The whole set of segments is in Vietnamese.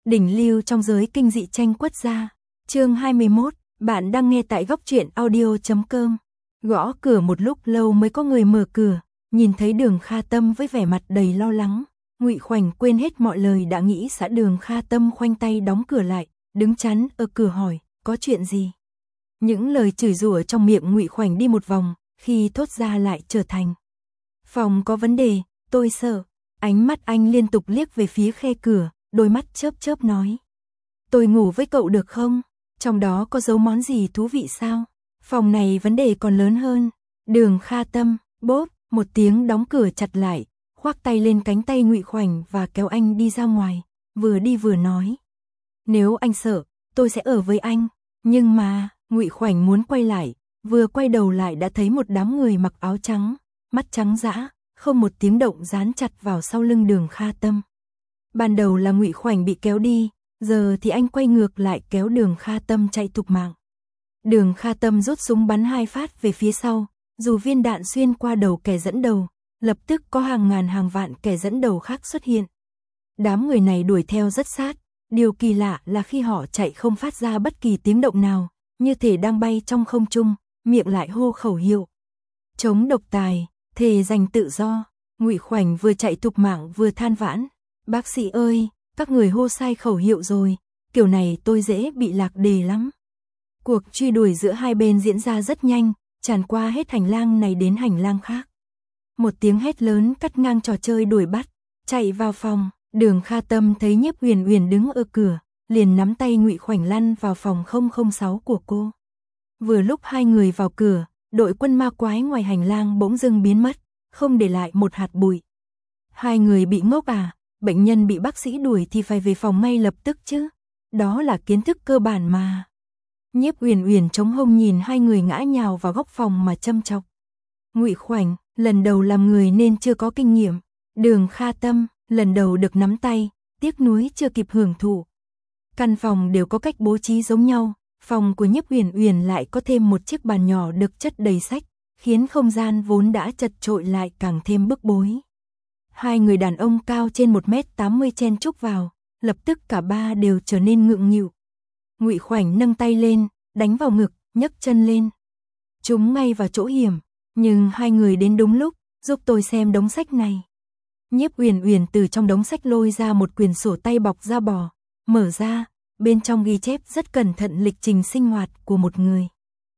đỉnh lưu trong giới kinh dị tranh quất gia. Chương 21, bạn đang nghe tại góc truyện audio.com. Gõ cửa một lúc lâu mới có người mở cửa, nhìn thấy Đường Kha Tâm với vẻ mặt đầy lo lắng. Ngụy Khoảnh quên hết mọi lời đã nghĩ xã Đường Kha Tâm khoanh tay đóng cửa lại, đứng chắn ở cửa hỏi, có chuyện gì? Những lời chửi rủa trong miệng Ngụy Khoảnh đi một vòng, khi thốt ra lại trở thành: phòng có vấn đề, tôi sợ. Ánh mắt anh liên tục liếc về phía khe cửa, đôi mắt chớp chớp nói: tôi ngủ với cậu được không? Trong đó có giấu món gì thú vị sao? Phòng này vấn đề còn lớn hơn. Đường Kha Tâm, bốp, một tiếng đóng cửa chặt lại, khoác tay lên cánh tay Ngụy Khoảnh và kéo anh đi ra ngoài, vừa đi vừa nói: nếu anh sợ, tôi sẽ ở với anh. Nhưng mà, Ngụy Khoảnh muốn quay lại, vừa quay đầu lại đã thấy một đám người mặc áo trắng, mắt trắng dã, không một tiếng động dán chặt vào sau lưng Đường Kha Tâm. Ban đầu là Ngụy Khoảnh bị kéo đi, giờ thì anh quay ngược lại kéo Đường Kha Tâm chạy thục mạng. Đường Kha Tâm rút súng bắn 2 phát về phía sau, dù viên đạn xuyên qua đầu kẻ dẫn đầu, lập tức có hàng ngàn hàng vạn kẻ dẫn đầu khác xuất hiện. Đám người này đuổi theo rất sát, điều kỳ lạ là khi họ chạy không phát ra bất kỳ tiếng động nào, như thể đang bay trong không trung, miệng lại hô khẩu hiệu: chống độc tài, thề giành tự do. Ngụy Khoảnh vừa chạy thục mạng vừa than vãn: bác sĩ ơi, các người hô sai khẩu hiệu rồi, kiểu này tôi dễ bị lạc đề lắm. Cuộc truy đuổi giữa hai bên diễn ra rất nhanh, tràn qua hết hành lang này đến hành lang khác. Một tiếng hét lớn cắt ngang trò chơi đuổi bắt. Chạy vào phòng, Đường Kha Tâm thấy Nhiếp Uyển Uyển đứng ở cửa, liền nắm tay Ngụy Khoảnh lăn vào phòng 006 của cô. Vừa lúc hai người vào cửa, đội quân ma quái ngoài hành lang bỗng dưng biến mất, không để lại một hạt bụi. Hai người bị ngốc à? Bệnh nhân bị bác sĩ đuổi thì phải về phòng ngay lập tức chứ. Đó là kiến thức cơ bản mà. Nhiếp Uyển Uyển chống hông nhìn hai người ngã nhào vào góc phòng mà châm chọc. Ngụy Khoảnh, lần đầu làm người nên chưa có kinh nghiệm. Đường Kha Tâm, lần đầu được nắm tay, tiếc nuối chưa kịp hưởng thụ. Căn phòng đều có cách bố trí giống nhau, phòng của Nhiếp Uyển Uyển lại có thêm một chiếc bàn nhỏ được chất đầy sách, khiến không gian vốn đã chật chội lại càng thêm bức bối. Hai người đàn ông cao trên 1m80 chen chúc vào, lập tức cả ba đều trở nên ngượng nghịu. Ngụy Khoảnh nâng tay lên, đánh vào ngực, nhấc chân lên. Chúng ngay vào chỗ hiểm, nhưng hai người đến đúng lúc, giúp tôi xem đống sách này. Nhiếp Uyển Uyển từ trong đống sách lôi ra một quyển sổ tay bọc da bò, mở ra, bên trong ghi chép rất cẩn thận lịch trình sinh hoạt của một người.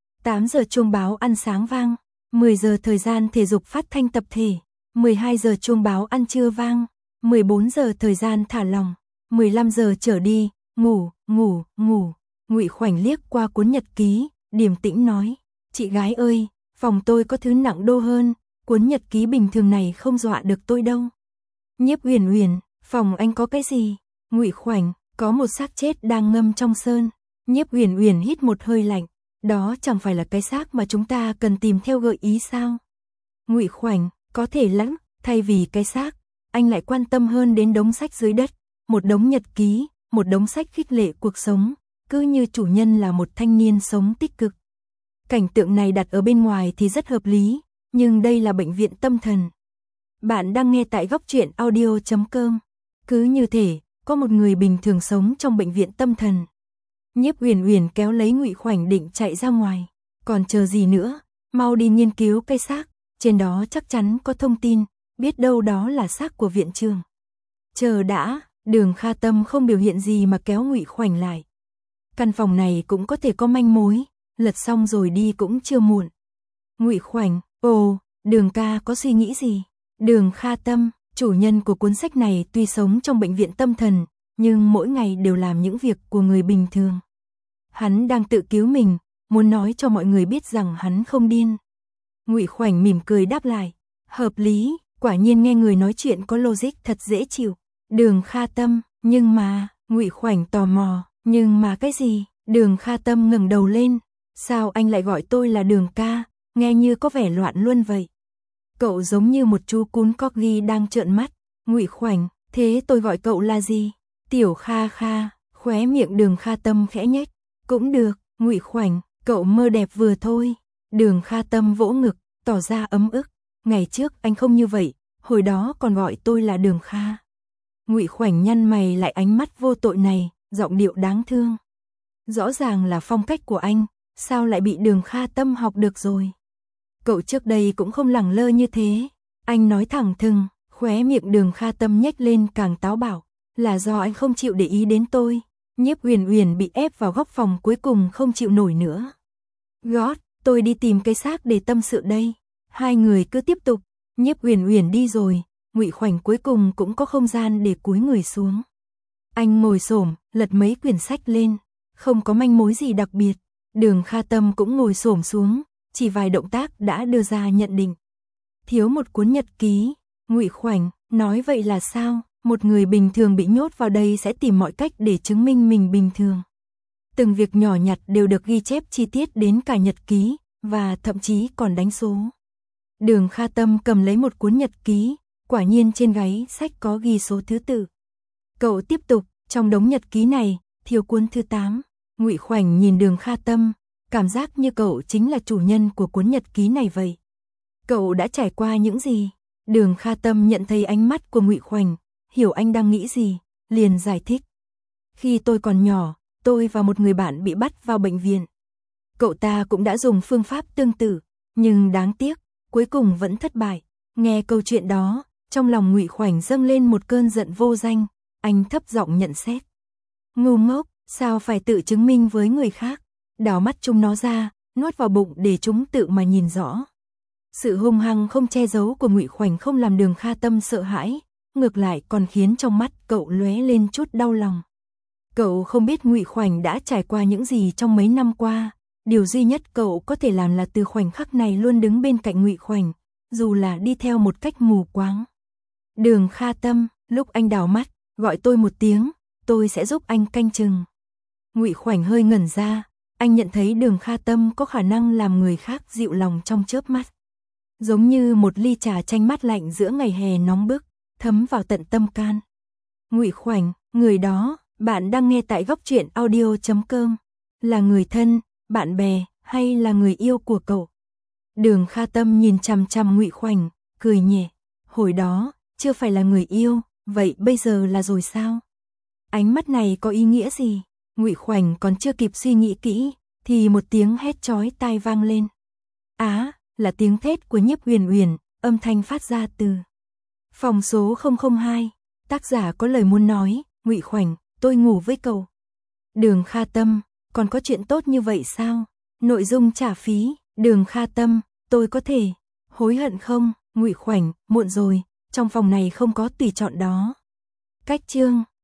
8 giờ chuông báo ăn sáng vang, 10 giờ thời gian thể dục phát thanh tập thể, 12 giờ chuông báo ăn trưa vang, 14 giờ thời gian thả lỏng, 15 giờ trở đi, ngủ, ngủ, ngủ. Ngụy Khoảnh liếc qua cuốn nhật ký, điềm tĩnh nói: chị gái ơi, phòng tôi có thứ nặng đô hơn, cuốn nhật ký bình thường này không dọa được tôi đâu. Nhiếp Uyển Uyển, phòng anh có cái gì? Ngụy Khoảnh, có một xác chết đang ngâm trong sơn. Nhiếp Uyển Uyển hít một hơi lạnh, đó chẳng phải là cái xác mà chúng ta cần tìm theo gợi ý sao? Ngụy Khoảnh, có thể lắm, thay vì cái xác, anh lại quan tâm hơn đến đống sách dưới đất, một đống nhật ký, một đống sách khích lệ cuộc sống, cứ như chủ nhân là một thanh niên sống tích cực. Cảnh tượng này đặt ở bên ngoài thì rất hợp lý, nhưng đây là bệnh viện tâm thần. Bạn đang nghe tại góc truyện audio.com. Cứ như thể có một người bình thường sống trong bệnh viện tâm thần. Nhiếp Uyển Uyển kéo lấy Ngụy Khoảnh định chạy ra ngoài, còn chờ gì nữa, mau đi nghiên cứu cái xác, trên đó chắc chắn có thông tin, biết đâu đó là xác của viện trưởng. Chờ đã, Đường Kha Tâm không biểu hiện gì mà kéo Ngụy Khoảnh lại. Căn phòng này cũng có thể có manh mối, lật xong rồi đi cũng chưa muộn. Ngụy Khoảnh, ồ, Đường ca có suy nghĩ gì? Đường Kha Tâm, chủ nhân của cuốn sách này tuy sống trong bệnh viện tâm thần, nhưng mỗi ngày đều làm những việc của người bình thường. Hắn đang tự cứu mình, muốn nói cho mọi người biết rằng hắn không điên. Ngụy Khoảnh mỉm cười đáp lại, hợp lý, quả nhiên nghe người nói chuyện có logic thật dễ chịu. Đường Kha Tâm, nhưng mà, Ngụy Khoảnh tò mò, nhưng mà cái gì? Đường Kha Tâm ngẩng đầu lên, sao anh lại gọi tôi là Đường ca, nghe như có vẻ loạn luôn vậy. Cậu giống như một chú cún corgi đang trợn mắt. Ngụy Khoảnh, thế tôi gọi cậu là gì? Tiểu Kha Kha. Khóe miệng Đường Kha Tâm khẽ nhếch. Cũng được, Ngụy Khoảnh, cậu mơ đẹp vừa thôi. Đường Kha Tâm vỗ ngực, tỏ ra ấm ức. Ngày trước anh không như vậy, hồi đó còn gọi tôi là Đường Kha. Ngụy Khoảnh nhăn mày lại ánh mắt vô tội này, giọng điệu đáng thương. Rõ ràng là phong cách của anh, sao lại bị Đường Kha Tâm học được rồi? Cậu trước đây cũng không lẳng lơ như thế. Anh nói thẳng thừng, khóe miệng Đường Kha Tâm nhếch lên càng táo bạo. Là do anh không chịu để ý đến tôi. Nhiếp Uyển Uyển bị ép vào góc phòng cuối cùng không chịu nổi nữa. Gót, tôi đi tìm cái xác để tâm sự đây. Hai người cứ tiếp tục. Nhiếp Uyển Uyển đi rồi, Ngụy Khoảnh cuối cùng cũng có không gian để cúi người xuống. Anh ngồi xổm, lật mấy quyển sách lên, không có manh mối gì đặc biệt. Đường Kha Tâm cũng ngồi xổm xuống, chỉ vài động tác đã đưa ra nhận định. Thiếu một cuốn nhật ký. Ngụy Khoảnh nói vậy là sao? Một người bình thường bị nhốt vào đây sẽ tìm mọi cách để chứng minh mình bình thường. Từng việc nhỏ nhặt đều được ghi chép chi tiết đến cả nhật ký, và thậm chí còn đánh số. Đường Kha Tâm cầm lấy một cuốn nhật ký, quả nhiên trên gáy sách có ghi số thứ tự. Cậu tiếp tục, trong đống nhật ký này, thiếu cuốn thứ 8. Ngụy Khoảnh nhìn Đường Kha Tâm, cảm giác như cậu chính là chủ nhân của cuốn nhật ký này vậy. Cậu đã trải qua những gì? Đường Kha Tâm nhận thấy ánh mắt của Ngụy Khoảnh, hiểu anh đang nghĩ gì, liền giải thích. Khi tôi còn nhỏ, tôi và một người bạn bị bắt vào bệnh viện. Cậu ta cũng đã dùng phương pháp tương tự, nhưng đáng tiếc, cuối cùng vẫn thất bại. Nghe câu chuyện đó, trong lòng Ngụy Khoảnh dâng lên một cơn giận vô danh, anh thấp giọng nhận xét. Ngu ngốc, sao phải tự chứng minh với người khác? Đào mắt chúng nó ra, nuốt vào bụng để chúng tự mà nhìn rõ. Sự hung hăng không che giấu của Ngụy Khoảnh không làm Đường Kha Tâm sợ hãi, ngược lại còn khiến trong mắt cậu lóe lên chút đau lòng. Cậu không biết Ngụy Khoảnh đã trải qua những gì trong mấy năm qua, điều duy nhất cậu có thể làm là từ khoảnh khắc này luôn đứng bên cạnh Ngụy Khoảnh, dù là đi theo một cách mù quáng. Đường Kha Tâm, lúc anh đào mắt, gọi tôi một tiếng, tôi sẽ giúp anh canh chừng. Ngụy Khoảnh hơi ngẩn ra, anh nhận thấy Đường Kha Tâm có khả năng làm người khác dịu lòng trong chớp mắt. Giống như một ly trà chanh mát lạnh giữa ngày hè nóng bức, thấm vào tận tâm can. Ngụy Khoảnh, người đó, bạn đang nghe tại Góc Truyện Audio.com, là người thân, bạn bè, hay là người yêu của cậu? Đường Kha Tâm nhìn chằm chằm Ngụy Khoảnh, cười nhẹ. Hồi đó, chưa phải là người yêu, vậy bây giờ là rồi sao? Ánh mắt này có ý nghĩa gì? Ngụy Khoảnh còn chưa kịp suy nghĩ kỹ, thì một tiếng hét chói tai vang lên. Á, là tiếng thét của Nhiếp Uyển Uyển, âm thanh phát ra từ phòng số 002. Tác giả có lời muốn nói, Ngụy Khoảnh, tôi ngủ với cậu. Đường Kha Tâm, còn có chuyện tốt như vậy sao? Nội dung trả phí. Đường Kha Tâm, tôi có thể hối hận không? Ngụy Khoảnh, muộn rồi, trong phòng này không có tùy chọn đó. Cách chương